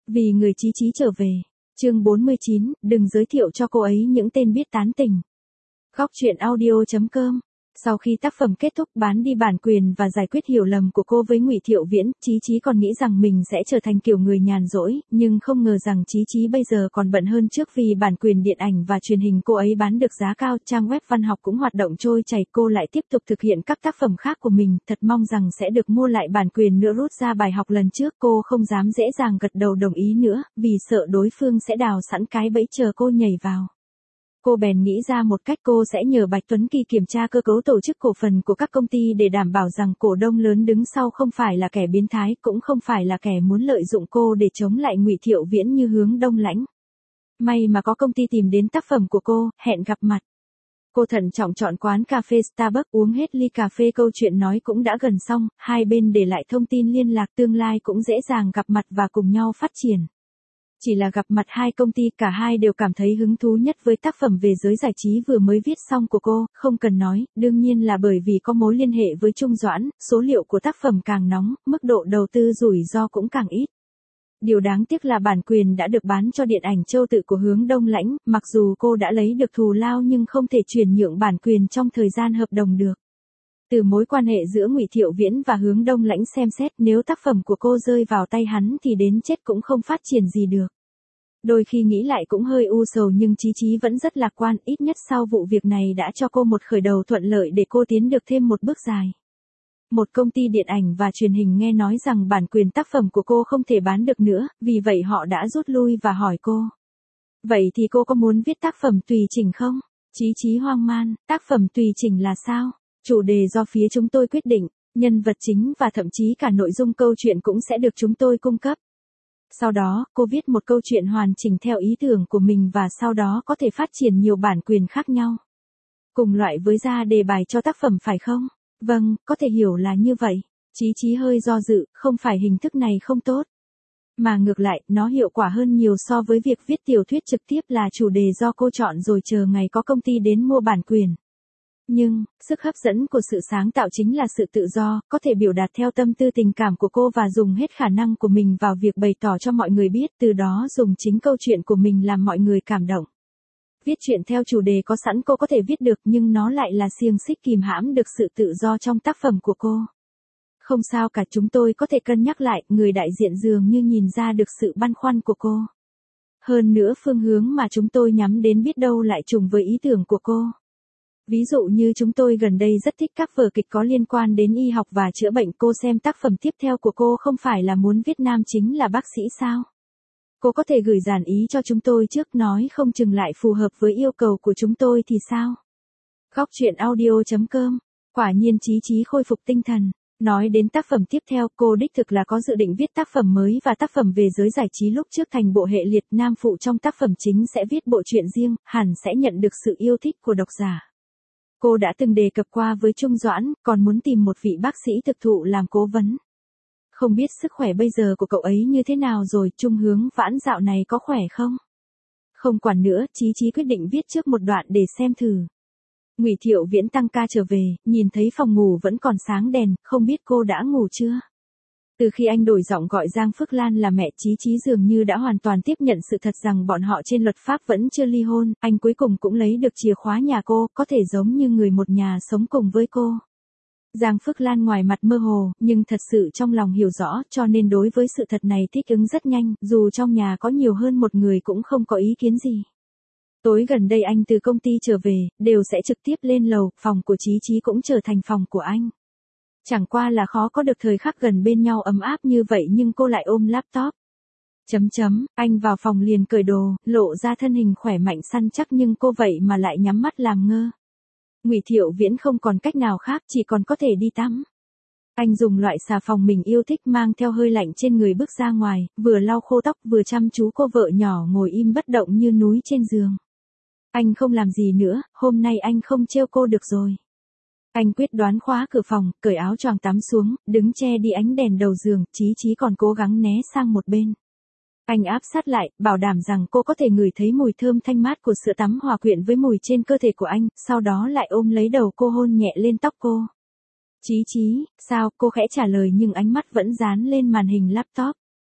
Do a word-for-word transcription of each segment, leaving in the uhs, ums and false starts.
Vì người Chí Chí trở về. Chương bốn mươi chín, đừng giới thiệu cho cô ấy những tên biết tán tình. Góc truyện audio chấm com. Sau khi tác phẩm kết thúc bán đi bản quyền và giải quyết hiểu lầm của cô với Ngụy Thiệu Viễn, Chí Chí còn nghĩ rằng mình sẽ trở thành kiểu người nhàn rỗi, nhưng không ngờ rằng Chí Chí bây giờ còn bận hơn trước vì bản quyền điện ảnh và truyền hình cô ấy bán được giá cao, trang web văn học cũng hoạt động trôi chảy, cô lại tiếp tục thực hiện các tác phẩm khác của mình, thật mong rằng sẽ được mua lại bản quyền nữa. Rút ra bài học lần trước, cô không dám dễ dàng gật đầu đồng ý nữa, vì sợ đối phương sẽ đào sẵn cái bẫy chờ cô nhảy vào. Cô bèn nghĩ ra một cách, cô sẽ nhờ Bạch Tuấn Kỳ kiểm tra cơ cấu tổ chức cổ phần của các công ty để đảm bảo rằng cổ đông lớn đứng sau không phải là kẻ biến thái, cũng không phải là kẻ muốn lợi dụng cô để chống lại Ngụy Thiệu Viễn như Hướng Đông Lãnh. May mà có công ty tìm đến tác phẩm của cô, hẹn gặp mặt. Cô thận trọng chọn quán cà phê Starbucks, uống hết ly cà phê, câu chuyện nói cũng đã gần xong, hai bên để lại thông tin liên lạc, tương lai cũng dễ dàng gặp mặt và cùng nhau phát triển. Chỉ là gặp mặt hai công ty, cả hai đều cảm thấy hứng thú nhất với tác phẩm về giới giải trí vừa mới viết xong của cô, không cần nói, đương nhiên là bởi vì có mối liên hệ với Trung Doãn, số liệu của tác phẩm càng nóng, mức độ đầu tư rủi ro cũng càng ít. Điều đáng tiếc là bản quyền đã được bán cho điện ảnh Châu Tự của Hướng Đông Lãnh, mặc dù cô đã lấy được thù lao nhưng không thể chuyển nhượng bản quyền trong thời gian hợp đồng được. Từ mối quan hệ giữa Ngụy Thiệu Viễn và Hướng Đông Lãnh xem xét, nếu tác phẩm của cô rơi vào tay hắn thì đến chết cũng không phát triển gì được. Đôi khi nghĩ lại cũng hơi u sầu, nhưng Chí Chí vẫn rất lạc quan, ít nhất sau vụ việc này đã cho cô một khởi đầu thuận lợi để cô tiến được thêm một bước dài. Một công ty điện ảnh và truyền hình nghe nói rằng bản quyền tác phẩm của cô không thể bán được nữa, vì vậy họ đã rút lui và hỏi cô. Vậy thì cô có muốn viết tác phẩm tùy chỉnh không? Chí Chí hoang man, tác phẩm tùy chỉnh là sao? Chủ đề do phía chúng tôi quyết định, nhân vật chính và thậm chí cả nội dung câu chuyện cũng sẽ được chúng tôi cung cấp. Sau đó, cô viết một câu chuyện hoàn chỉnh theo ý tưởng của mình và sau đó có thể phát triển nhiều bản quyền khác nhau. Cùng loại với ra đề bài cho tác phẩm phải không? Vâng, có thể hiểu là như vậy. Chí Chí hơi do dự, không phải hình thức này không tốt. Mà ngược lại, nó hiệu quả hơn nhiều so với việc viết tiểu thuyết trực tiếp là chủ đề do cô chọn rồi chờ ngày có công ty đến mua bản quyền. Nhưng, sức hấp dẫn của sự sáng tạo chính là sự tự do, có thể biểu đạt theo tâm tư tình cảm của cô và dùng hết khả năng của mình vào việc bày tỏ cho mọi người biết, từ đó dùng chính câu chuyện của mình làm mọi người cảm động. Viết chuyện theo chủ đề có sẵn cô có thể viết được, nhưng nó lại là xiềng xích kìm hãm được sự tự do trong tác phẩm của cô. Không sao cả, chúng tôi có thể cân nhắc lại, người đại diện dường như nhìn ra được sự băn khoăn của cô. Hơn nữa phương hướng mà chúng tôi nhắm đến biết đâu lại trùng với ý tưởng của cô. Ví dụ như chúng tôi gần đây rất thích các vở kịch có liên quan đến y học và chữa bệnh, cô xem tác phẩm tiếp theo của cô không phải là muốn viết nam chính là bác sĩ sao? Cô có thể gửi dàn ý cho chúng tôi trước, nói không chừng lại phù hợp với yêu cầu của chúng tôi thì sao? Góc truyện audio chấm com. Quả nhiên Chí Chí khôi phục tinh thần. Nói đến tác phẩm tiếp theo, cô đích thực là có dự định viết tác phẩm mới và tác phẩm về giới giải trí lúc trước thành bộ hệ liệt, nam phụ trong tác phẩm chính sẽ viết bộ truyện riêng, hẳn sẽ nhận được sự yêu thích của độc giả. Cô đã từng đề cập qua với Trung Doãn, còn muốn tìm một vị bác sĩ thực thụ làm cố vấn. Không biết sức khỏe bây giờ của cậu ấy như thế nào rồi, Trung Hướng Vãn dạo này có khỏe không? Không quản nữa, Chí Chí quyết định viết trước một đoạn để xem thử. Ngụy Thiệu Viễn tăng ca trở về, nhìn thấy phòng ngủ vẫn còn sáng đèn, không biết cô đã ngủ chưa? Từ khi anh đổi giọng gọi Giang Phước Lan là mẹ, Chí Chí dường như đã hoàn toàn tiếp nhận sự thật rằng bọn họ trên luật pháp vẫn chưa ly hôn, anh cuối cùng cũng lấy được chìa khóa nhà cô, có thể giống như người một nhà sống cùng với cô. Giang Phước Lan ngoài mặt mơ hồ, nhưng thật sự trong lòng hiểu rõ, cho nên đối với sự thật này thích ứng rất nhanh, dù trong nhà có nhiều hơn một người cũng không có ý kiến gì. Tối gần đây anh từ công ty trở về, đều sẽ trực tiếp lên lầu, phòng của Chí Chí cũng trở thành phòng của anh. Chẳng qua là khó có được thời khắc gần bên nhau ấm áp như vậy, nhưng cô lại ôm laptop. Chấm chấm, anh vào phòng liền cởi đồ, lộ ra thân hình khỏe mạnh săn chắc, nhưng cô vậy mà lại nhắm mắt làm ngơ. Ngụy Thiệu Viễn không còn cách nào khác, chỉ còn có thể đi tắm. Anh dùng loại xà phòng mình yêu thích, mang theo hơi lạnh trên người bước ra ngoài, vừa lau khô tóc vừa chăm chú cô vợ nhỏ ngồi im bất động như núi trên giường. Anh không làm gì nữa, hôm nay anh không trêu cô được rồi. Anh quyết đoán khóa cửa phòng, cởi áo choàng tắm xuống, đứng che đi ánh đèn đầu giường, Chí Chí còn cố gắng né sang một bên. Anh áp sát lại, bảo đảm rằng cô có thể ngửi thấy mùi thơm thanh mát của sữa tắm hòa quyện với mùi trên cơ thể của anh, sau đó lại ôm lấy đầu cô hôn nhẹ lên tóc cô. Chí Chí, sao? Cô khẽ trả lời nhưng ánh mắt vẫn dán lên màn hình laptop.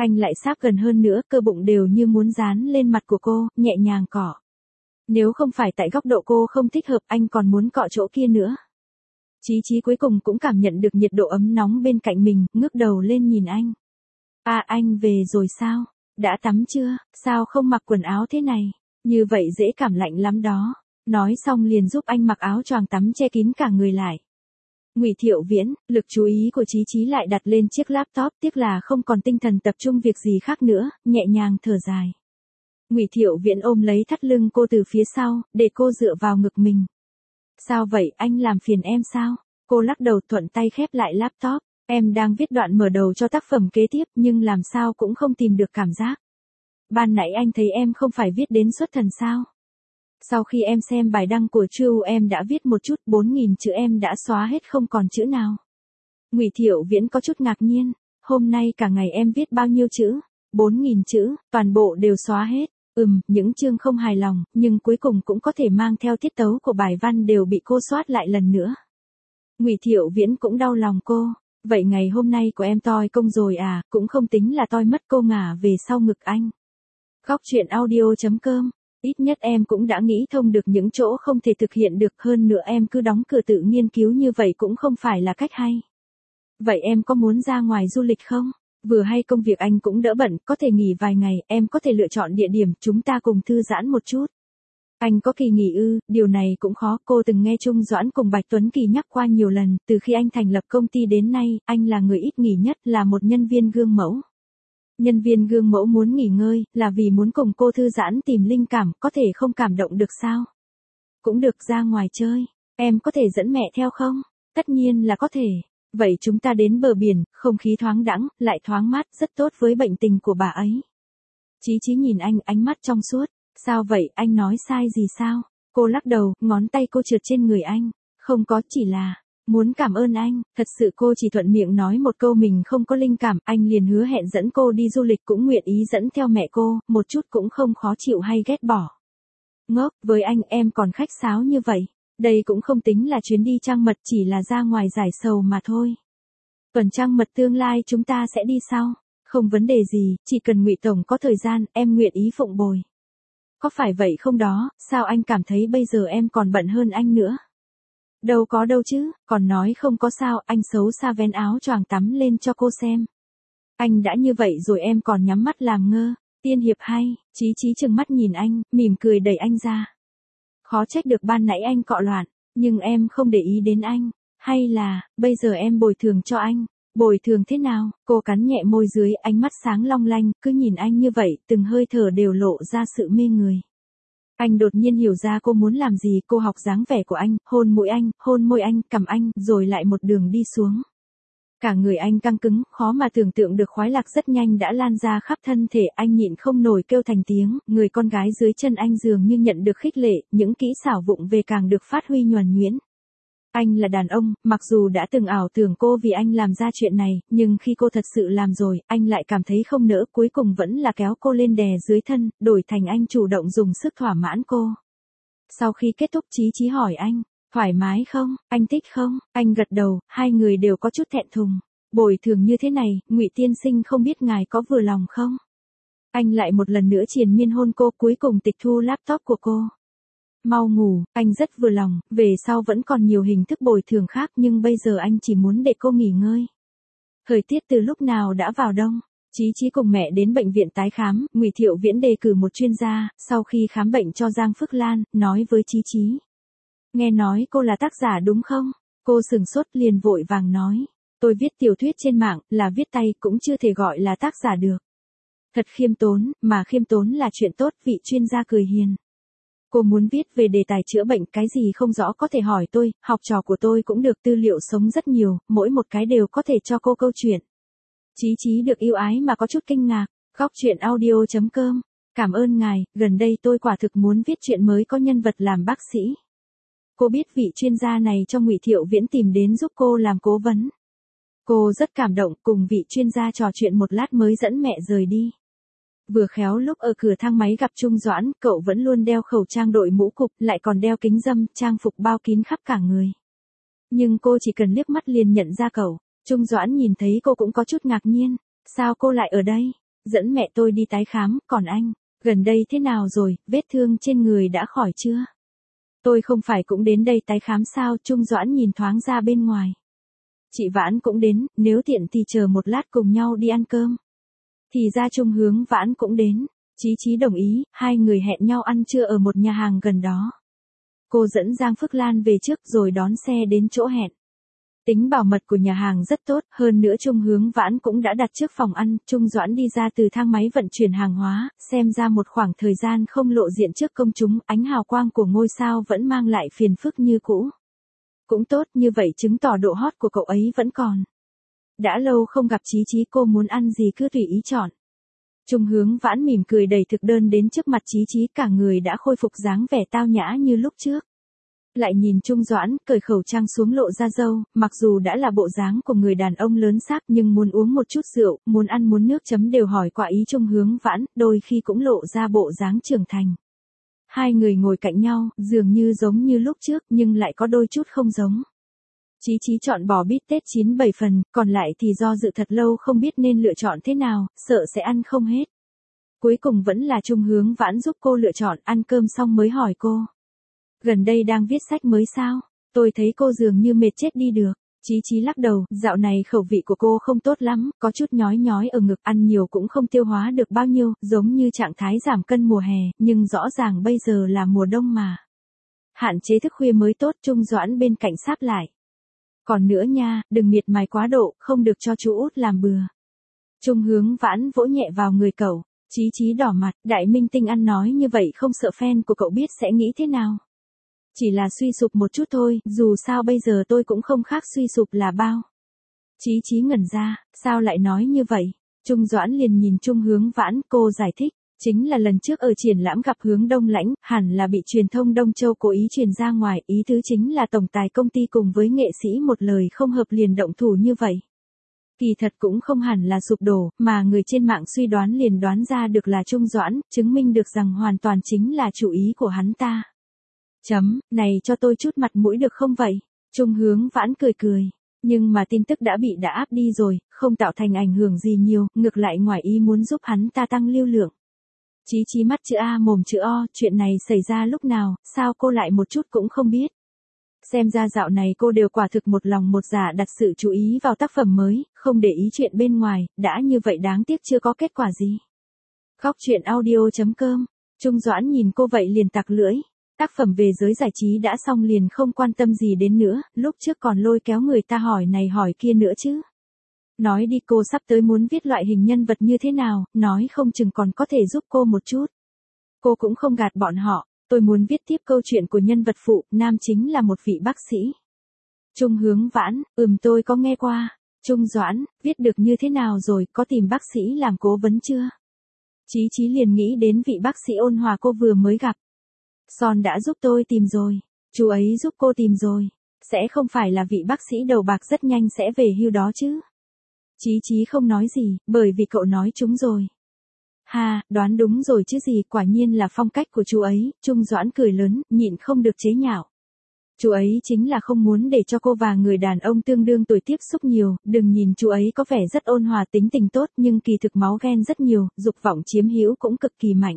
Anh lại sáp gần hơn nữa, cơ bụng đều như muốn dán lên mặt của cô, nhẹ nhàng cọ. Nếu không phải tại góc độ cô không thích hợp, anh còn muốn cọ chỗ kia nữa. Chí Chí cuối cùng cũng cảm nhận được nhiệt độ ấm nóng bên cạnh mình, ngước đầu lên nhìn anh. À, anh về rồi sao? Đã tắm chưa? Sao không mặc quần áo thế này? Như vậy dễ cảm lạnh lắm đó. Nói xong liền giúp anh mặc áo choàng tắm che kín cả người lại. Ngụy Thiệu Viễn, lực chú ý của Chí Chí lại đặt lên chiếc laptop, tiếc là không còn tinh thần tập trung việc gì khác nữa, nhẹ nhàng thở dài. Ngụy Thiệu Viễn ôm lấy thắt lưng cô từ phía sau, để cô dựa vào ngực mình. Sao vậy, anh làm phiền em sao? Cô lắc đầu thuận tay khép lại laptop. Em đang viết đoạn mở đầu cho tác phẩm kế tiếp nhưng làm sao cũng không tìm được cảm giác. Ban nãy anh thấy em không phải viết đến xuất thần sao? Sau khi em xem bài đăng của True em đã viết một chút, bốn nghìn chữ em đã xóa hết không còn chữ nào. Ngụy Thiệu Viễn có chút ngạc nhiên, hôm nay cả ngày em viết bao nhiêu chữ? bốn nghìn chữ, toàn bộ đều xóa hết. Ừm, những chương không hài lòng, nhưng cuối cùng cũng có thể mang theo tiết tấu của bài văn đều bị cô soát lại lần nữa. Ngụy Thiệu Viễn cũng đau lòng cô. Vậy ngày hôm nay của em toi công rồi à, cũng không tính là toi mất, cô ngả về sau ngực anh. Góc truyện audio chấm com, ít nhất em cũng đã nghĩ thông được những chỗ không thể thực hiện được, hơn nữa em cứ đóng cửa tự nghiên cứu như vậy cũng không phải là cách hay. Vậy em có muốn ra ngoài du lịch không? Vừa hay công việc anh cũng đỡ bận, có thể nghỉ vài ngày, em có thể lựa chọn địa điểm, chúng ta cùng thư giãn một chút. Anh có kỳ nghỉ ư? Điều này cũng khó, cô từng nghe Trung Doãn cùng Bạch Tuấn Kỳ nhắc qua nhiều lần, từ khi anh thành lập công ty đến nay, anh là người ít nghỉ nhất, là một nhân viên gương mẫu. Nhân viên gương mẫu muốn nghỉ ngơi, là vì muốn cùng cô thư giãn tìm linh cảm, có thể không cảm động được sao? Cũng được, ra ngoài chơi, em có thể dẫn mẹ theo không? Tất nhiên là có thể. Vậy chúng ta đến bờ biển, không khí thoáng đãng, lại thoáng mát, rất tốt với bệnh tình của bà ấy. Chí Chí nhìn anh, ánh mắt trong suốt. Sao vậy, anh nói sai gì sao? Cô lắc đầu, ngón tay cô trượt trên người anh. Không có, chỉ là muốn cảm ơn anh. Thật sự cô chỉ thuận miệng nói một câu mình không có linh cảm, anh liền hứa hẹn dẫn cô đi du lịch, cũng nguyện ý dẫn theo mẹ cô, một chút cũng không khó chịu hay ghét bỏ. Ngốc, với anh em còn khách sáo như vậy. Đây cũng không tính là chuyến đi trăng mật, chỉ là ra ngoài giải sầu mà thôi. Tuần trăng mật tương lai chúng ta sẽ đi sau. Không vấn đề gì, chỉ cần Ngụy tổng có thời gian, em nguyện ý phụng bồi. Có phải vậy không đó, sao anh cảm thấy bây giờ em còn bận hơn anh nữa? Đâu có đâu chứ, còn nói không có sao, anh xấu xa vén áo choàng tắm lên cho cô xem. Anh đã như vậy rồi em còn nhắm mắt làm ngơ. Tiên hiệp hay, Chí Chí trừng mắt nhìn anh, mỉm cười đẩy anh ra. Khó trách được ban nãy anh cọ loạn, nhưng em không để ý đến anh. Hay là, bây giờ em bồi thường cho anh. Bồi thường thế nào? Cô cắn nhẹ môi dưới, ánh mắt sáng long lanh, cứ nhìn anh như vậy, từng hơi thở đều lộ ra sự mê người. Anh đột nhiên hiểu ra cô muốn làm gì, cô học dáng vẻ của anh, hôn mũi anh, hôn môi anh, cằm anh, rồi lại một đường đi xuống. Cả người anh căng cứng, khó mà tưởng tượng được khoái lạc rất nhanh đã lan ra khắp thân thể, anh nhịn không nổi kêu thành tiếng, người con gái dưới chân anh dường như nhận được khích lệ, những kỹ xảo vụng về càng được phát huy nhuần nhuyễn. Anh là đàn ông, mặc dù đã từng ảo tưởng cô vì anh làm ra chuyện này, nhưng khi cô thật sự làm rồi, anh lại cảm thấy không nỡ, cuối cùng vẫn là kéo cô lên đè dưới thân, đổi thành anh chủ động dùng sức thỏa mãn cô. Sau khi kết thúc, Chí Chí hỏi anh, thoải mái không, anh thích không? Anh gật đầu, hai người đều có chút thẹn thùng. Bồi thường như thế này, Ngụy tiên sinh không biết ngài có vừa lòng không? Anh lại một lần nữa triền miên hôn cô, cuối cùng tịch thu laptop của cô. Mau ngủ, anh rất vừa lòng, về sau vẫn còn nhiều hình thức bồi thường khác nhưng bây giờ anh chỉ muốn để cô nghỉ ngơi. Thời tiết từ lúc nào đã vào đông, Chí Chí cùng mẹ đến bệnh viện tái khám, Ngụy Thiệu Viễn đề cử một chuyên gia, sau khi khám bệnh cho Giang Phước Lan, nói với Chí Chí. Nghe nói cô là tác giả đúng không? Cô sừng sốt liền vội vàng nói. Tôi viết tiểu thuyết trên mạng, là viết tay, cũng chưa thể gọi là tác giả được. Thật khiêm tốn, mà khiêm tốn là chuyện tốt, vị chuyên gia cười hiền. Cô muốn viết về đề tài chữa bệnh, cái gì không rõ có thể hỏi tôi, học trò của tôi cũng được, tư liệu sống rất nhiều, mỗi một cái đều có thể cho cô câu chuyện. Chí Chí được yêu ái mà có chút kinh ngạc. Góc truyện audio chấm com. Cảm ơn ngài, gần đây tôi quả thực muốn viết chuyện mới có nhân vật làm bác sĩ. Cô biết vị chuyên gia này cho Ngụy Thiệu Viễn tìm đến giúp cô làm cố vấn. Cô rất cảm động, cùng vị chuyên gia trò chuyện một lát mới dẫn mẹ rời đi. Vừa khéo lúc ở cửa thang máy gặp Trung Doãn, cậu vẫn luôn đeo khẩu trang, đội mũ cụp, lại còn đeo kính râm, trang phục bao kín khắp cả người. Nhưng cô chỉ cần liếc mắt liền nhận ra cậu. Trung Doãn nhìn thấy cô cũng có chút ngạc nhiên. Sao cô lại ở đây? Dẫn mẹ tôi đi tái khám, còn anh, gần đây thế nào rồi, vết thương trên người đã khỏi chưa? Tôi không phải cũng đến đây tái khám sao? Trung Doãn nhìn thoáng ra bên ngoài. Chị Vãn cũng đến, nếu tiện thì chờ một lát cùng nhau đi ăn cơm. Thì ra Trung Hướng Vãn cũng đến. Chí Chí đồng ý, hai người hẹn nhau ăn trưa ở một nhà hàng gần đó. Cô dẫn Giang Phước Lan về trước rồi đón xe đến chỗ hẹn. Tính bảo mật của nhà hàng rất tốt, hơn nữa Trung Hướng Vãn cũng đã đặt trước phòng ăn. Trung Doãn đi ra từ thang máy vận chuyển hàng hóa, xem ra một khoảng thời gian không lộ diện trước công chúng, ánh hào quang của ngôi sao vẫn mang lại phiền phức như cũ. Cũng tốt, như vậy chứng tỏ độ hot của cậu ấy vẫn còn. Đã lâu không gặp Chí Chí, cô muốn ăn gì cứ tùy ý chọn. Trung Hướng Vãn mỉm cười đẩy thực đơn đến trước mặt Chí Chí, cả người đã khôi phục dáng vẻ tao nhã như lúc trước. Lại nhìn Trung Doãn, cởi khẩu trang xuống lộ ra râu, mặc dù đã là bộ dáng của người đàn ông lớn xác nhưng muốn uống một chút rượu, muốn ăn muốn nước chấm đều hỏi qua ý Trung Hướng Vãn, đôi khi cũng lộ ra bộ dáng trưởng thành. Hai người ngồi cạnh nhau, dường như giống như lúc trước nhưng lại có đôi chút không giống. Chí Chí chọn bò bít tết chín bảy phần, còn lại thì do dự thật lâu không biết nên lựa chọn thế nào, sợ sẽ ăn không hết. Cuối cùng vẫn là Trung Hướng Vãn giúp cô lựa chọn, ăn cơm xong mới hỏi cô. Gần đây đang viết sách mới sao? Tôi thấy cô dường như mệt chết đi được. Chí Chí lắc đầu, dạo này khẩu vị của cô không tốt lắm, có chút nhói nhói ở ngực, ăn nhiều cũng không tiêu hóa được bao nhiêu, giống như trạng thái giảm cân mùa hè, nhưng rõ ràng bây giờ là mùa đông mà. Hạn chế thức khuya mới tốt. Trung Doãn bên cạnh sáp lại. Còn nữa nha, đừng miệt mài quá độ, không được cho chú út làm bừa. Trung Hướng Vãn vỗ nhẹ vào người cậu. Chí Chí đỏ mặt, đại minh tinh ăn nói như vậy không sợ fan của cậu biết sẽ nghĩ thế nào? Chỉ là suy sụp một chút thôi, dù sao bây giờ tôi cũng không khác suy sụp là bao. Chí Chí ngẩn ra, sao lại nói như vậy? Trung Doãn liền nhìn Trung Hướng Vãn, cô giải thích, chính là lần trước ở triển lãm gặp Hướng Đông Lãnh, hẳn là bị truyền thông Đông Châu cố ý truyền ra ngoài, ý tứ chính là tổng tài công ty cùng với nghệ sĩ một lời không hợp liền động thủ như vậy. Kỳ thật cũng không hẳn là sụp đổ, mà người trên mạng suy đoán liền đoán ra được là Trung Doãn, chứng minh được rằng hoàn toàn chính là chủ ý của hắn ta. Chấm, này cho tôi chút mặt mũi được không vậy? Trung Hướng Vãn cười cười. Nhưng mà tin tức đã bị đã áp đi rồi, không tạo thành ảnh hưởng gì nhiều, ngược lại ngoài ý muốn giúp hắn ta tăng lưu lượng. Chí Chí mắt chữ A mồm chữ O, chuyện này xảy ra lúc nào, sao cô lại một chút cũng không biết? Xem ra dạo này cô đều quả thực một lòng một dạ đặt sự chú ý vào tác phẩm mới, không để ý chuyện bên ngoài, đã như vậy đáng tiếc chưa có kết quả gì. Khóc chuyện audio chấm com. Trung Doãn nhìn cô vậy liền tặc lưỡi. Tác phẩm về giới giải trí đã xong liền không quan tâm gì đến nữa, lúc trước còn lôi kéo người ta hỏi này hỏi kia nữa chứ. Nói đi, cô sắp tới muốn viết loại hình nhân vật như thế nào, nói không chừng còn có thể giúp cô một chút. Cô cũng không gạt bọn họ, tôi muốn viết tiếp câu chuyện của nhân vật phụ, nam chính là một vị bác sĩ. Trung Hướng Vãn, ừm tôi có nghe qua. Trung Doãn, viết được như thế nào rồi, có tìm bác sĩ làm cố vấn chưa? Chí Chí liền nghĩ đến vị bác sĩ ôn hòa cô vừa mới gặp. Son đã giúp tôi tìm rồi, chú ấy giúp cô tìm rồi, sẽ không phải là vị bác sĩ đầu bạc rất nhanh sẽ về hưu đó chứ? Chí Chí không nói gì, bởi vì cậu nói chúng rồi. Ha, đoán đúng rồi chứ gì, quả nhiên là phong cách của chú ấy. Trung Doãn cười lớn, nhịn không được chế nhạo. Chú ấy chính là không muốn để cho cô và người đàn ông tương đương tuổi tiếp xúc nhiều, đừng nhìn chú ấy có vẻ rất ôn hòa tính tình tốt nhưng kỳ thực máu ghen rất nhiều, dục vọng chiếm hữu cũng cực kỳ mạnh.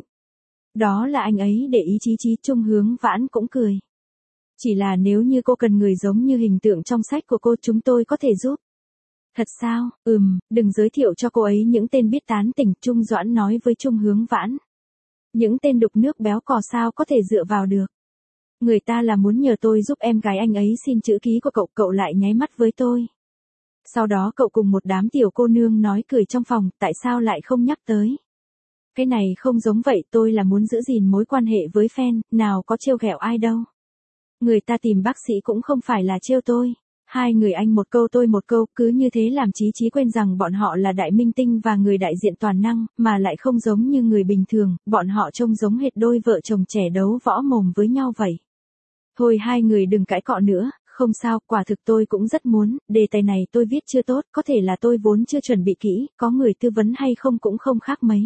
Đó là anh ấy để ý. Chí Chí. Trung Hướng Vãn cũng cười. Chỉ là nếu như cô cần người giống như hình tượng trong sách của cô chúng tôi có thể giúp. Thật sao, ừm, đừng giới thiệu cho cô ấy những tên biết tán tỉnh, Trung Doãn nói với Trung Hướng Vãn. Những tên đục nước béo cò sao có thể dựa vào được. Người ta là muốn nhờ tôi giúp em gái anh ấy xin chữ ký của cậu, cậu lại nháy mắt với tôi. Sau đó cậu cùng một đám tiểu cô nương nói cười trong phòng, tại sao lại không nhắc tới. Cái này không giống vậy, tôi là muốn giữ gìn mối quan hệ với fan, nào có trêu ghẹo ai đâu. Người ta tìm bác sĩ cũng không phải là trêu tôi. Hai người anh một câu tôi một câu, cứ như thế làm Chí Chí quên rằng bọn họ là đại minh tinh và người đại diện toàn năng, mà lại không giống như người bình thường, bọn họ trông giống hệt đôi vợ chồng trẻ đấu võ mồm với nhau vậy. Thôi hai người đừng cãi cọ nữa, không sao, quả thực tôi cũng rất muốn, đề tài này tôi viết chưa tốt, có thể là tôi vốn chưa chuẩn bị kỹ, có người tư vấn hay không cũng không khác mấy.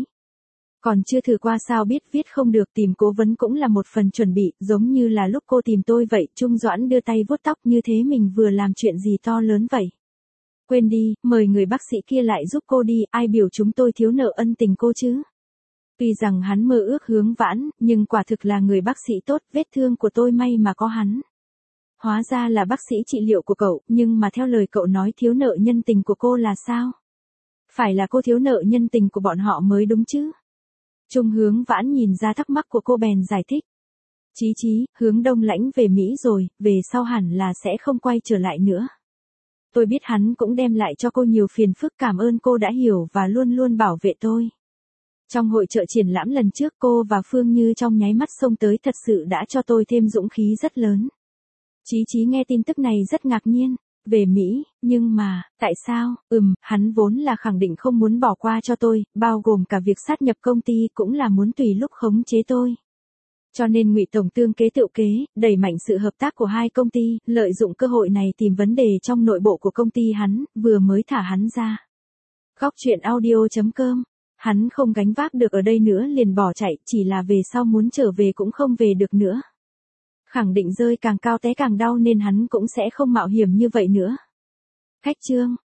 Còn chưa thử qua sao biết viết không được, tìm cố vấn cũng là một phần chuẩn bị, giống như là lúc cô tìm tôi vậy. Trung Doãn đưa tay vuốt tóc, như thế mình vừa làm chuyện gì to lớn vậy. Quên đi, mời người bác sĩ kia lại giúp cô đi, ai biểu chúng tôi thiếu nợ ân tình cô chứ. Tuy rằng hắn mơ ước hướng vãn, nhưng quả thực là người bác sĩ tốt, vết thương của tôi may mà có hắn. Hóa ra là bác sĩ trị liệu của cậu, nhưng mà theo lời cậu nói thiếu nợ nhân tình của cô là sao? Phải là cô thiếu nợ nhân tình của bọn họ mới đúng chứ? Trung Hướng Vãn nhìn ra thắc mắc của cô bèn giải thích. Chí chí, Hướng Đông Lãnh về Mỹ rồi, về sau hẳn là sẽ không quay trở lại nữa. Tôi biết hắn cũng đem lại cho cô nhiều phiền phức, cảm ơn cô đã hiểu và luôn luôn bảo vệ tôi. Trong hội chợ triển lãm lần trước cô và Phương Như trong nháy mắt xông tới thật sự đã cho tôi thêm dũng khí rất lớn. Chí chí nghe tin tức này rất ngạc nhiên. Về Mỹ, nhưng mà, tại sao, ừm, hắn vốn là khẳng định không muốn bỏ qua cho tôi, bao gồm cả việc sát nhập công ty cũng là muốn tùy lúc khống chế tôi. Cho nên Ngụy Tổng tương kế tựu kế, đẩy mạnh sự hợp tác của hai công ty, lợi dụng cơ hội này tìm vấn đề trong nội bộ của công ty hắn, vừa mới thả hắn ra. Góc truyện audio chấm com, hắn không gánh vác được ở đây nữa liền bỏ chạy, chỉ là về sau muốn trở về cũng không về được nữa. Khẳng định rơi càng cao té càng đau nên hắn cũng sẽ không mạo hiểm như vậy nữa. Khách chương